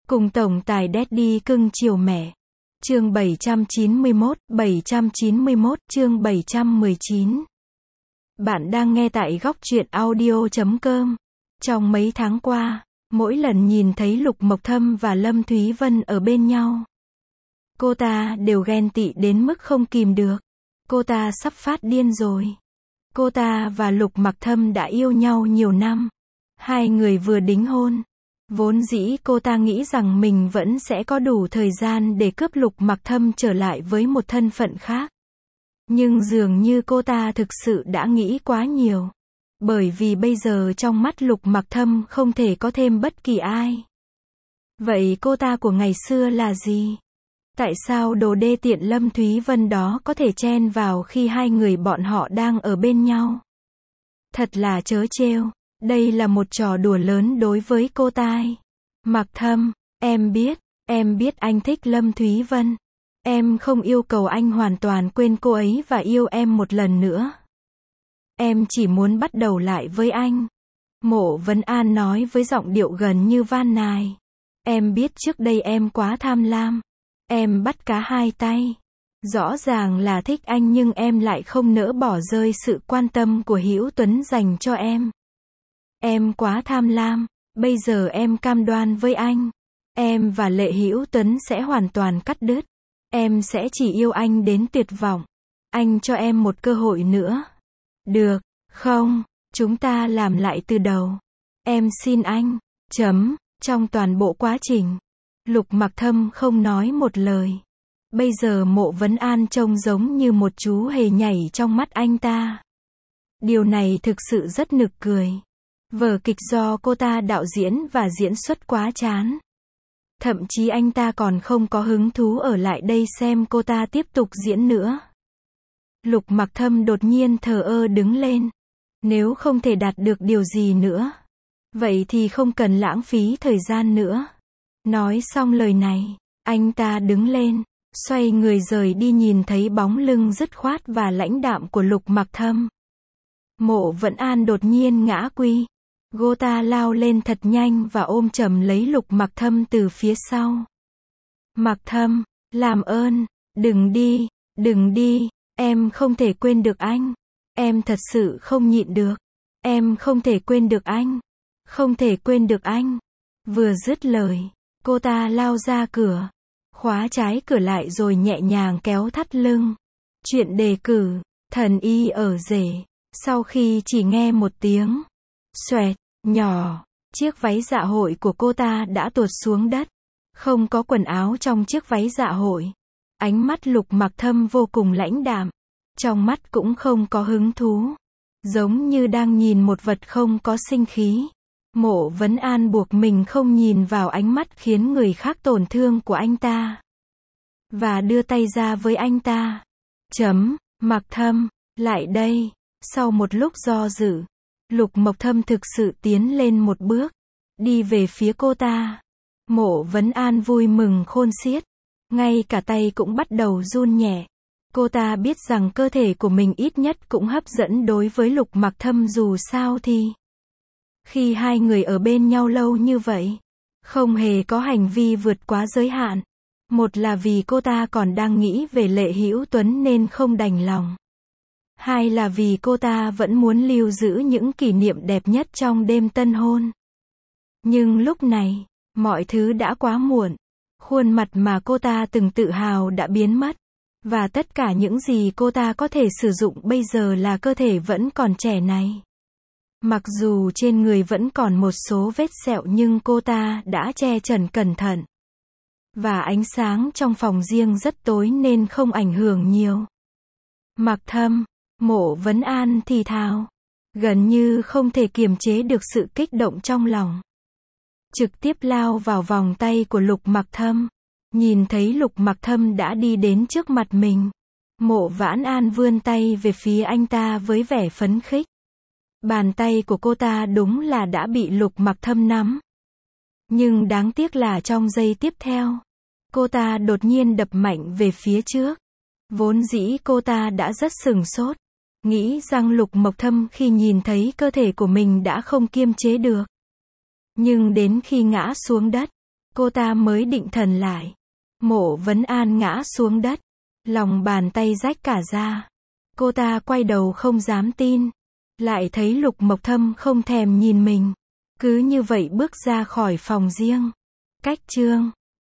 Cùng tổng tài Daddy cưng chiều mẹ. Chương 791, chương 719. Bạn đang nghe tại góc truyện audio.com. Trong mấy tháng qua, mỗi lần nhìn thấy Lục Mộc Thâm và Lâm Thúy Vân ở bên nhau, cô ta đều ghen tị đến mức không kìm được. Cô ta sắp phát điên rồi. Cô ta và Lục Mặc Thâm đã yêu nhau nhiều năm. Hai người vừa đính hôn. Vốn dĩ cô ta nghĩ rằng mình vẫn sẽ có đủ thời gian để cướp Lục Mặc Thâm trở lại với một thân phận khác. Nhưng dường như cô ta thực sự đã nghĩ quá nhiều. Bởi vì bây giờ trong mắt Lục Mặc Thâm không thể có thêm bất kỳ ai. Vậy cô ta của ngày xưa là gì? Tại sao đồ đê tiện Lâm Thúy Vân đó có thể chen vào khi hai người bọn họ đang ở bên nhau? Thật là trớ trêu. Đây là một trò đùa lớn đối với cô ta. Mặc Thâm, em biết anh thích Lâm Thúy Vân. Em không yêu cầu anh hoàn toàn quên cô ấy và yêu em một lần nữa. Em chỉ muốn bắt đầu lại với anh. Mộ Vấn An nói với giọng điệu gần như van nài. Em biết trước đây em quá tham lam. Em bắt cá hai tay. Rõ ràng là thích anh nhưng em lại không nỡ bỏ rơi sự quan tâm của Hữu Tuấn dành cho em. Em quá tham lam. Bây giờ em cam đoan với anh. Em và Lệ Hữu Tuấn sẽ hoàn toàn cắt đứt. Em sẽ chỉ yêu anh đến tuyệt vọng. Anh cho em một cơ hội nữa. Được, không? Chúng ta làm lại từ đầu. Em xin anh. Trong toàn bộ quá trình, Lục Mặc Thâm không nói một lời. Bây giờ Mộ Vấn An trông giống như một chú hề nhảy trong mắt anh ta. Điều này thực sự rất nực cười. Vở kịch do cô ta đạo diễn và diễn xuất quá chán. Thậm chí anh ta còn không có hứng thú ở lại đây xem cô ta tiếp tục diễn nữa. Lục Mặc Thâm đột nhiên thờ ơ đứng lên. Nếu không thể đạt được điều gì nữa, vậy thì không cần lãng phí thời gian nữa. Nói xong lời này, anh ta đứng lên, xoay người rời đi, nhìn thấy bóng lưng dứt khoát và lãnh đạm của Lục Mặc Thâm. Mộ Vấn An đột nhiên ngã quỵ. Cô ta lao lên thật nhanh và ôm chầm lấy Lục Mặc Thâm từ phía sau. Mặc Thâm, làm ơn, đừng đi, em không thể quên được anh. Em thật sự không nhịn được. Em không thể quên được anh. Không thể quên được anh. Vừa dứt lời, cô ta lao ra cửa, khóa trái cửa lại rồi nhẹ nhàng kéo thắt lưng. Chuyện đề cử, thần y ở rể. Sau khi chỉ nghe một tiếng xoẹt nhỏ, chiếc váy dạ hội của cô ta đã tuột xuống đất. Không có quần áo trong chiếc váy dạ hội. Ánh mắt Lục Mặc Thâm vô cùng lãnh đạm. Trong mắt cũng không có hứng thú. Giống như đang nhìn một vật không có sinh khí. Mộ Vấn An buộc mình không nhìn vào ánh mắt khiến người khác tổn thương của anh ta. Và đưa tay ra với anh ta. Mặc Thâm, lại đây. Sau một lúc do dự, Lục Mộc Thâm thực sự tiến lên một bước, đi về phía cô ta. Mộ Vấn An vui mừng khôn xiết. Ngay cả tay cũng bắt đầu run nhẹ. Cô ta biết rằng cơ thể của mình ít nhất cũng hấp dẫn đối với Lục Mặc Thâm, dù sao thì khi hai người ở bên nhau lâu như vậy, không hề có hành vi vượt quá giới hạn. Một là vì cô ta còn đang nghĩ về Lệ Hữu Tuấn nên không đành lòng. Hai là vì cô ta vẫn muốn lưu giữ những kỷ niệm đẹp nhất trong đêm tân hôn. Nhưng lúc này, mọi thứ đã quá muộn. Khuôn mặt mà cô ta từng tự hào đã biến mất. Và tất cả những gì cô ta có thể sử dụng bây giờ là cơ thể vẫn còn trẻ này. Mặc dù trên người vẫn còn một số vết sẹo nhưng cô ta đã che chắn cẩn thận. Và ánh sáng trong phòng riêng rất tối nên không ảnh hưởng nhiều. Mặc Thâm, Mộ Vấn An thì thào. Gần như không thể kiềm chế được sự kích động trong lòng. Trực tiếp lao vào vòng tay của Lục Mặc Thâm. Nhìn thấy Lục Mặc Thâm đã đi đến trước mặt mình. Mộ Vãn An vươn tay về phía anh ta với vẻ phấn khích. Bàn tay của cô ta đúng là đã bị Lục Mặc Thâm nắm. Nhưng đáng tiếc là trong giây tiếp theo, cô ta đột nhiên đập mạnh về phía trước. Vốn dĩ cô ta đã rất sửng sốt. Nghĩ rằng Lục Mộc Thâm khi nhìn thấy cơ thể của mình đã không kiềm chế được. Nhưng đến khi ngã xuống đất, Cô ta mới định thần lại. Mộ Vấn An ngã xuống đất. Lòng bàn tay rách cả ra. Cô ta quay đầu không dám tin. Lại thấy Lục Mộc Thâm không thèm nhìn mình. Cứ như vậy bước ra khỏi phòng riêng. Cách chương